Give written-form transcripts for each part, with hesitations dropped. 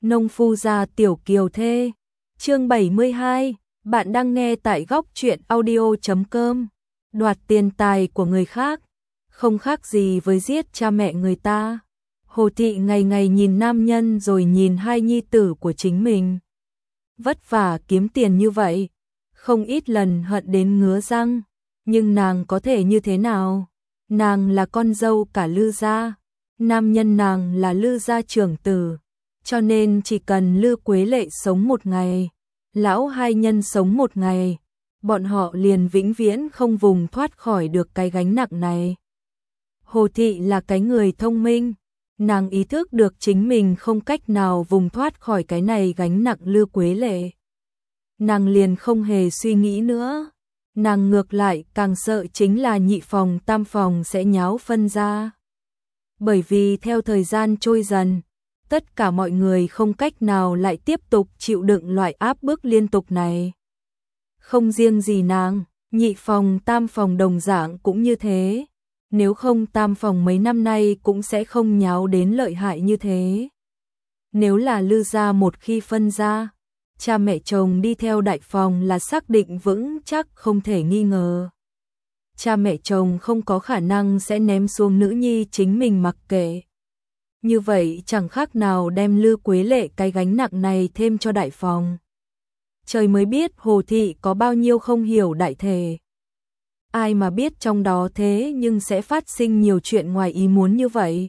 Nông phu gia tiểu kiều thê. Chương 72, bạn đang nghe tại góc truyện audio.com. Đoạt tiền tài của người khác, không khác gì với giết cha mẹ người ta. Hồ Thị ngày ngày nhìn nam nhân rồi nhìn hai nhi tử của chính mình. Vất vả kiếm tiền như vậy, không ít lần hận đến ngứa răng, nhưng nàng có thể như thế nào? Nàng là con dâu cả Lư gia, nam nhân nàng là Lư gia trưởng tử, cho nên chỉ cần Lư Quế Lệ sống một ngày, lão hai nhân sống một ngày, bọn họ liền vĩnh viễn không vùng thoát khỏi được cái gánh nặng này. Hồ Thị là cái người thông minh, nàng ý thức được chính mình không cách nào vùng thoát khỏi cái này gánh nặng Lư Quế Lệ. Nàng liền không hề suy nghĩ nữa, nàng ngược lại càng sợ chính là nhị phòng tam phòng sẽ nháo phân ra. Bởi vì theo thời gian trôi dần, tất cả mọi người không cách nào lại tiếp tục chịu đựng loại áp bức liên tục này. Không riêng gì nàng, nhị phòng tam phòng đồng dạng cũng như thế. Nếu không tam phòng mấy năm nay cũng sẽ không nháo đến lợi hại như thế. Nếu là Lư gia một khi phân ra, cha mẹ chồng đi theo đại phòng là xác định vững chắc không thể nghi ngờ. Cha mẹ chồng không có khả năng sẽ ném xuống nữ nhi chính mình mặc kệ. Như vậy chẳng khác nào đem Lư Quế Lệ cái gánh nặng này thêm cho đại phòng. Trời mới biết Hồ Thị có bao nhiêu không hiểu đại thể. Ai mà biết trong đó thế nhưng sẽ phát sinh nhiều chuyện ngoài ý muốn như vậy.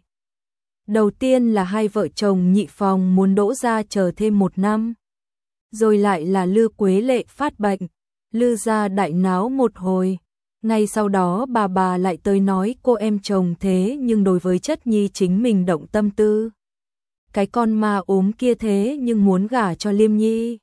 Đầu tiên là hai vợ chồng nhị phòng muốn đỗ ra chờ thêm 1 năm. Rồi lại là Lư Quế Lệ phát bệnh, Lư gia đại náo một hồi. Ngay sau đó bà lại tới nói cô em chồng thế nhưng đối với chất nhi chính mình động tâm tư. Cái con ma ốm kia thế nhưng muốn gả cho Liêm Nhi.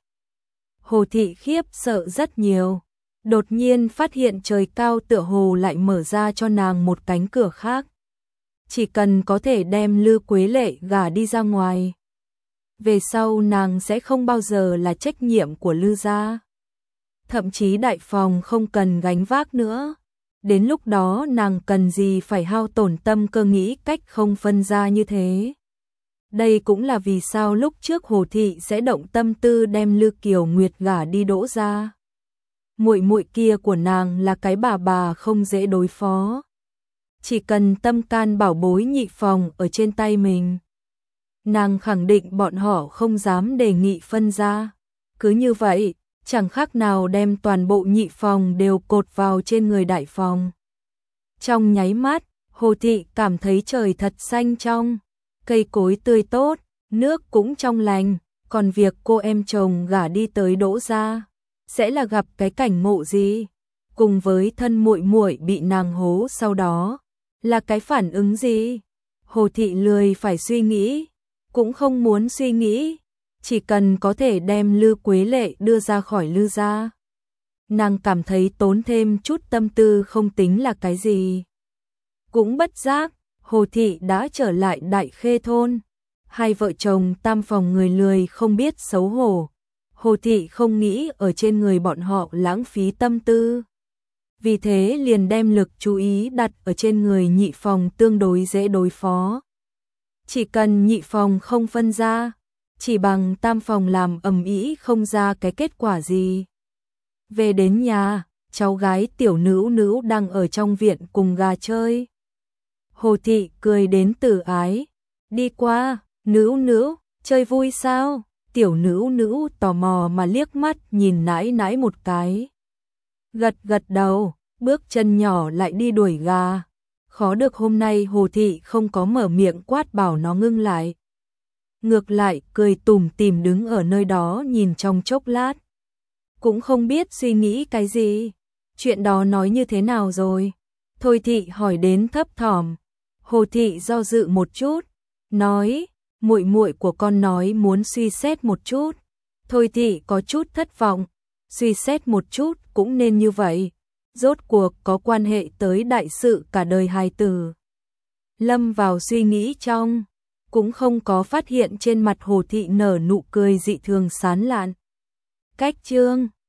Hồ Thị khiếp sợ rất nhiều. Đột nhiên phát hiện trời cao tựa hồ lại mở ra cho nàng một cánh cửa khác. Chỉ cần có thể đem Lư Quế Lệ gả đi ra ngoài, về sau nàng sẽ không bao giờ là trách nhiệm của Lư gia. Thậm chí đại phòng không cần gánh vác nữa. Đến lúc đó nàng cần gì phải hao tổn tâm cơ nghĩ cách không phân ra như thế. Đây cũng là vì sao lúc trước Hồ Thị sẽ động tâm tư đem Lư Kiều Nguyệt gả đi đỗ ra. Muội muội kia của nàng là cái bà không dễ đối phó. Chỉ cần tâm can bảo bối nhị phòng ở trên tay mình, nàng khẳng định bọn họ không dám đề nghị phân ra. Cứ như vậy, chẳng khác nào đem toàn bộ nhị phòng đều cột vào trên người đại phòng. Trong nháy mắt, Hồ Thị cảm thấy trời thật xanh trong, cây cối tươi tốt, nước cũng trong lành, còn việc cô em chồng gả đi tới đỗ ra, sẽ là gặp cái cảnh ngộ gì? Cùng với thân muội muội bị nàng hố sau đó, là cái phản ứng gì? Hồ Thị lười phải suy nghĩ, cũng không muốn suy nghĩ, chỉ cần có thể đem Lư Quế Lệ đưa ra khỏi Lư gia. Nàng cảm thấy tốn thêm chút tâm tư không tính là cái gì. Cũng bất giác, Hồ Thị đã trở lại Đại Khê thôn. Hai vợ chồng tam phòng người lười không biết xấu hổ. Hồ Thị không nghĩ ở trên người bọn họ lãng phí tâm tư. Vì thế liền đem lực chú ý đặt ở trên người nhị phòng tương đối dễ đối phó. Chỉ cần nhị phòng không phân ra, chỉ bằng tam phòng làm ầm ĩ không ra cái kết quả gì. Về đến nhà, cháu gái tiểu Nữu Nữu đang ở trong viện cùng gà chơi. Hồ Thị cười đến từ ái, đi qua, Nữu Nữu, chơi vui sao? Tiểu Nữu Nữu tò mò mà liếc mắt nhìn nãi nãi một cái. Gật gật đầu, bước chân nhỏ lại đi đuổi gà. Khó được hôm nay Hồ Thị không có mở miệng quát bảo nó ngưng lại. Ngược lại cười tủm tỉm đứng ở nơi đó nhìn trong chốc lát. Cũng không biết suy nghĩ cái gì. Chuyện đó nói như thế nào rồi? Thôi Thị hỏi đến thấp thỏm. Hồ Thị do dự một chút, nói, muội muội của con nói muốn suy xét một chút. Thôi Thị có chút thất vọng, suy xét một chút cũng nên như vậy. Rốt cuộc có quan hệ tới đại sự cả đời hài tử. Lâm vào suy nghĩ trong, cũng không có phát hiện trên mặt Hồ Thị nở nụ cười dị thường sán lạn. Cách chương